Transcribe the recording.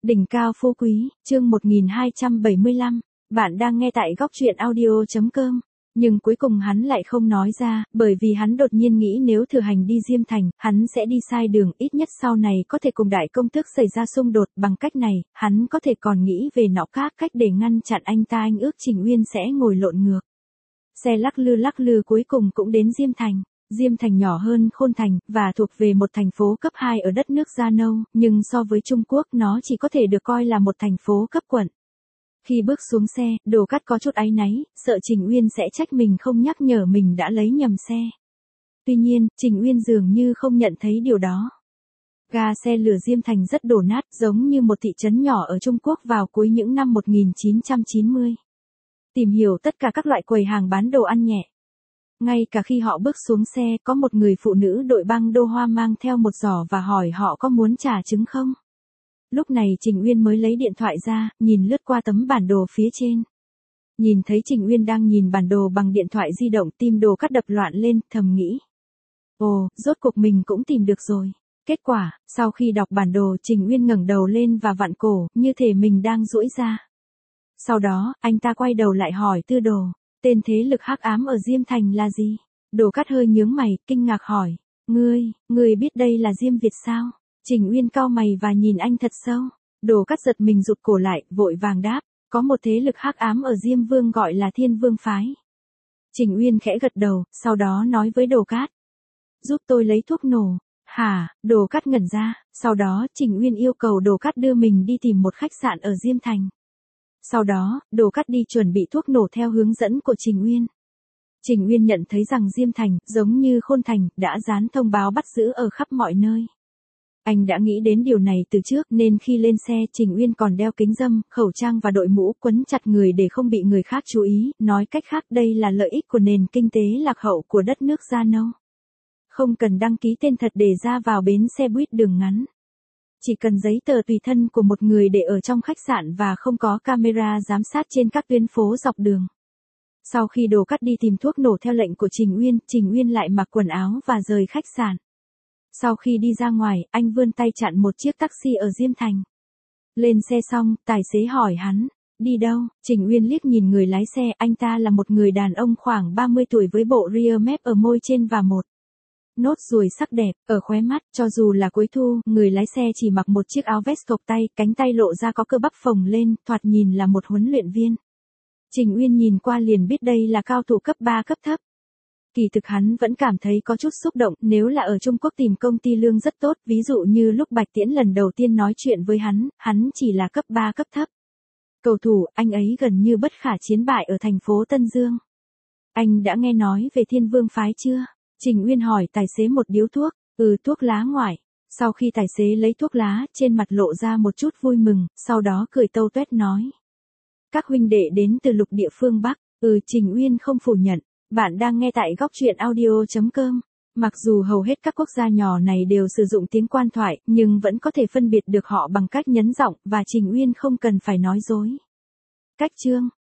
Đỉnh cao phú quý, chương 1275, bạn đang nghe tại góc truyện audio.com. Nhưng cuối cùng hắn lại không nói ra, bởi vì hắn đột nhiên nghĩ nếu thừa hành đi Diêm Thành, hắn sẽ đi sai đường, ít nhất sau này có thể cùng đại công tước xảy ra xung đột, bằng cách này, hắn có thể còn nghĩ về nọ khác cách để ngăn chặn anh ta. Anh ước Trình Uyên sẽ ngồi lộn ngược. Xe lắc lư cuối cùng cũng đến Diêm Thành. Diêm Thành nhỏ hơn Khôn Thành, và thuộc về một thành phố cấp 2 ở đất nước Da Nâu, nhưng so với Trung Quốc nó chỉ có thể được coi là một thành phố cấp quận. Khi bước xuống xe, Đồ Cát có chút áy náy, sợ Trình Uyên sẽ trách mình không nhắc nhở mình đã lấy nhầm xe. Tuy nhiên, Trình Uyên dường như không nhận thấy điều đó. Ga xe lửa Diêm Thành rất đổ nát, giống như một thị trấn nhỏ ở Trung Quốc vào cuối những năm 1990. Tìm hiểu tất cả các loại quầy hàng bán đồ ăn nhẹ. Ngay cả khi họ bước xuống xe, có một người phụ nữ đội băng đô hoa mang theo một giỏ và hỏi họ có muốn trà trứng không. Lúc này Trình Uyên mới lấy điện thoại ra, nhìn lướt qua tấm bản đồ phía trên. Nhìn thấy Trình Uyên đang nhìn bản đồ bằng điện thoại di động, tim Đồ Cát đập loạn lên, thầm nghĩ. Ồ, rốt cuộc mình cũng tìm được rồi. Kết quả, sau khi đọc bản đồ, Trình Uyên ngẩng đầu lên và vặn cổ, như thể mình đang duỗi ra. Sau đó, anh ta quay đầu lại hỏi Tư Đồ, tên thế lực hắc ám ở Diêm Thành là gì? Đồ Cát hơi nhướng mày, kinh ngạc hỏi, ngươi biết đây là Diêm Việt sao? Trình Uyên cau mày và nhìn anh thật sâu. Đồ Cát giật mình rụt cổ lại, vội vàng đáp, có một thế lực hắc ám ở Diêm Vương gọi là Thiên Vương phái. Trình Uyên khẽ gật đầu, sau đó nói với Đồ Cát, giúp tôi lấy thuốc nổ. Hả? Đồ Cát ngẩn ra, sau đó Trình Uyên yêu cầu Đồ Cát đưa mình đi tìm một khách sạn ở Diêm Thành. Sau đó, Đồ Cát đi chuẩn bị thuốc nổ theo hướng dẫn của Trình Uyên. Trình Uyên nhận thấy rằng Diêm Thành, giống như Khôn Thành, đã dán thông báo bắt giữ ở khắp mọi nơi. Anh đã nghĩ đến điều này từ trước nên khi lên xe Trình Uyên còn đeo kính râm, khẩu trang và đội mũ quấn chặt người để không bị người khác chú ý, nói cách khác đây là lợi ích của nền kinh tế lạc hậu của đất nước Da Nâu. Không cần đăng ký tên thật để ra vào bến xe buýt đường ngắn. Chỉ cần giấy tờ tùy thân của một người để ở trong khách sạn và không có camera giám sát trên các tuyến phố dọc đường. Sau khi Đồ Cát đi tìm thuốc nổ theo lệnh của Trình Uyên lại mặc quần áo và rời khách sạn. Sau khi đi ra ngoài, anh vươn tay chặn một chiếc taxi ở Diêm Thành. Lên xe xong, tài xế hỏi hắn, đi đâu? Trình Uyên liếc nhìn người lái xe, anh ta là một người đàn ông khoảng 30 tuổi với bộ rear mép ở môi trên và một nốt ruồi sắc đẹp ở khóe mắt. Cho dù là cuối thu, người lái xe chỉ mặc một chiếc áo vest cộc tay, cánh tay lộ ra có cơ bắp phồng lên, thoạt nhìn là một huấn luyện viên. Trình Uyên nhìn qua liền biết đây là cao thủ cấp 3 cấp thấp. Kỳ thực hắn vẫn cảm thấy có chút xúc động, nếu là ở Trung Quốc tìm công ty lương rất tốt, ví dụ như lúc Bạch Tiễn lần đầu tiên nói chuyện với hắn chỉ là cấp 3 cấp thấp. Cầu thủ, anh ấy gần như bất khả chiến bại ở thành phố Tân Dương. Anh đã nghe nói về Thiên Vương phái chưa? Trình Uyên hỏi tài xế một điếu thuốc, thuốc lá ngoại. Sau khi tài xế lấy thuốc lá, trên mặt lộ ra một chút vui mừng, sau đó cười tâu tuét nói. Các huynh đệ đến từ lục địa phương Bắc, Trình Uyên không phủ nhận. Bạn đang nghe tại góc truyện audio.com. Mặc dù hầu hết các quốc gia nhỏ này đều sử dụng tiếng quan thoại, nhưng vẫn có thể phân biệt được họ bằng cách nhấn giọng, và Trình Uyên không cần phải nói dối. Cách chương